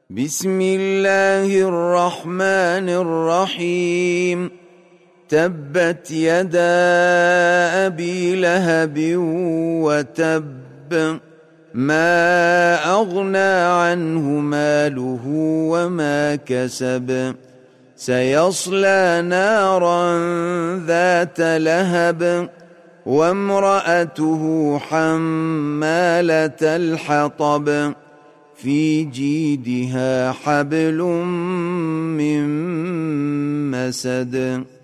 بسم الله الرحمن الرحيم. تبت يدا أبي لهب وتب، ما أغنى عنه ماله وما كسب، سيصلى نارا ذات لهب وامرأته حمالة الحطب في جيدها حبل من مسد.